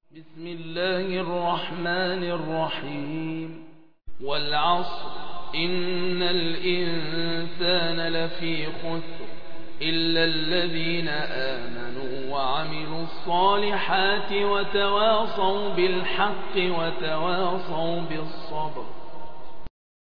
بسم الله الرحمن الرحيم والعصر إن الإنسان لفي خسر إلا الذين آمنوا وعملوا الصالحات وتواصوا بالحق وتواصوا بالصبر